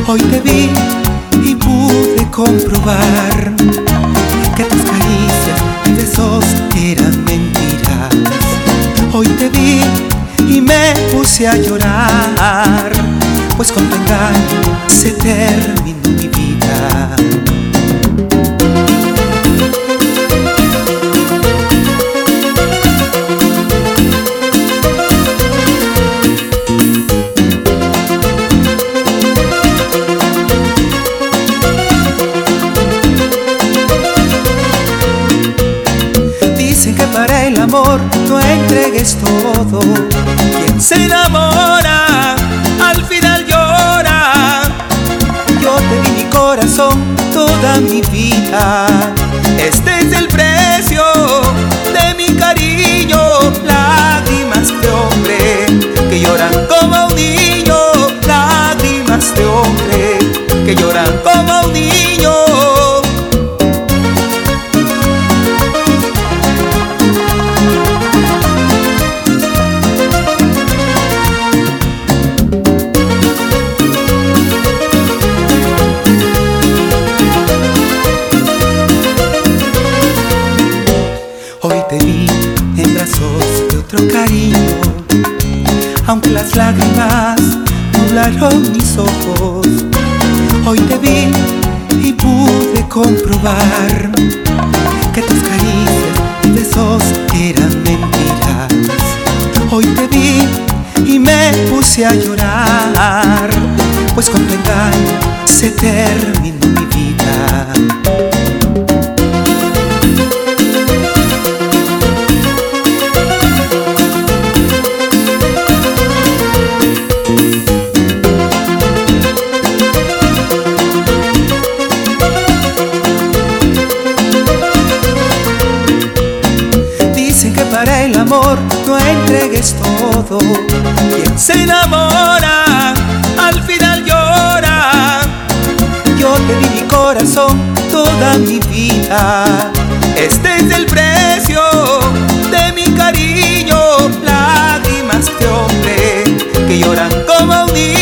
Hoy te vi y pude comprobar que tus caricias y besos eran mentiras. Hoy te vi y me puse a llorar, pues con tu engaño se terminó mi vida. Dicen que para el amor no entregues todo. Quien se enamora al final llora. Yo te di mi corazón, toda mi vida. Este es el precio de mi cariño. Lágrimas de hombre que lloran como un niño. Lágrimas de hombre que lloran como un niño. Hoy te vi en brazos de otro cariño, aunque las lágrimas nublaron mis ojos. Hoy te vi y pude comprobar que tus caricias y besos eran mentiras. Hoy te vi y me puse a llorar, pues con tu engaño se terminó mi vida. Para el amor no entregues todo. Quien se enamora al final llora. Yo te di mi corazón, toda mi vida. Este es el precio de mi cariño. Lágrimas de hombre que lloran como un niño.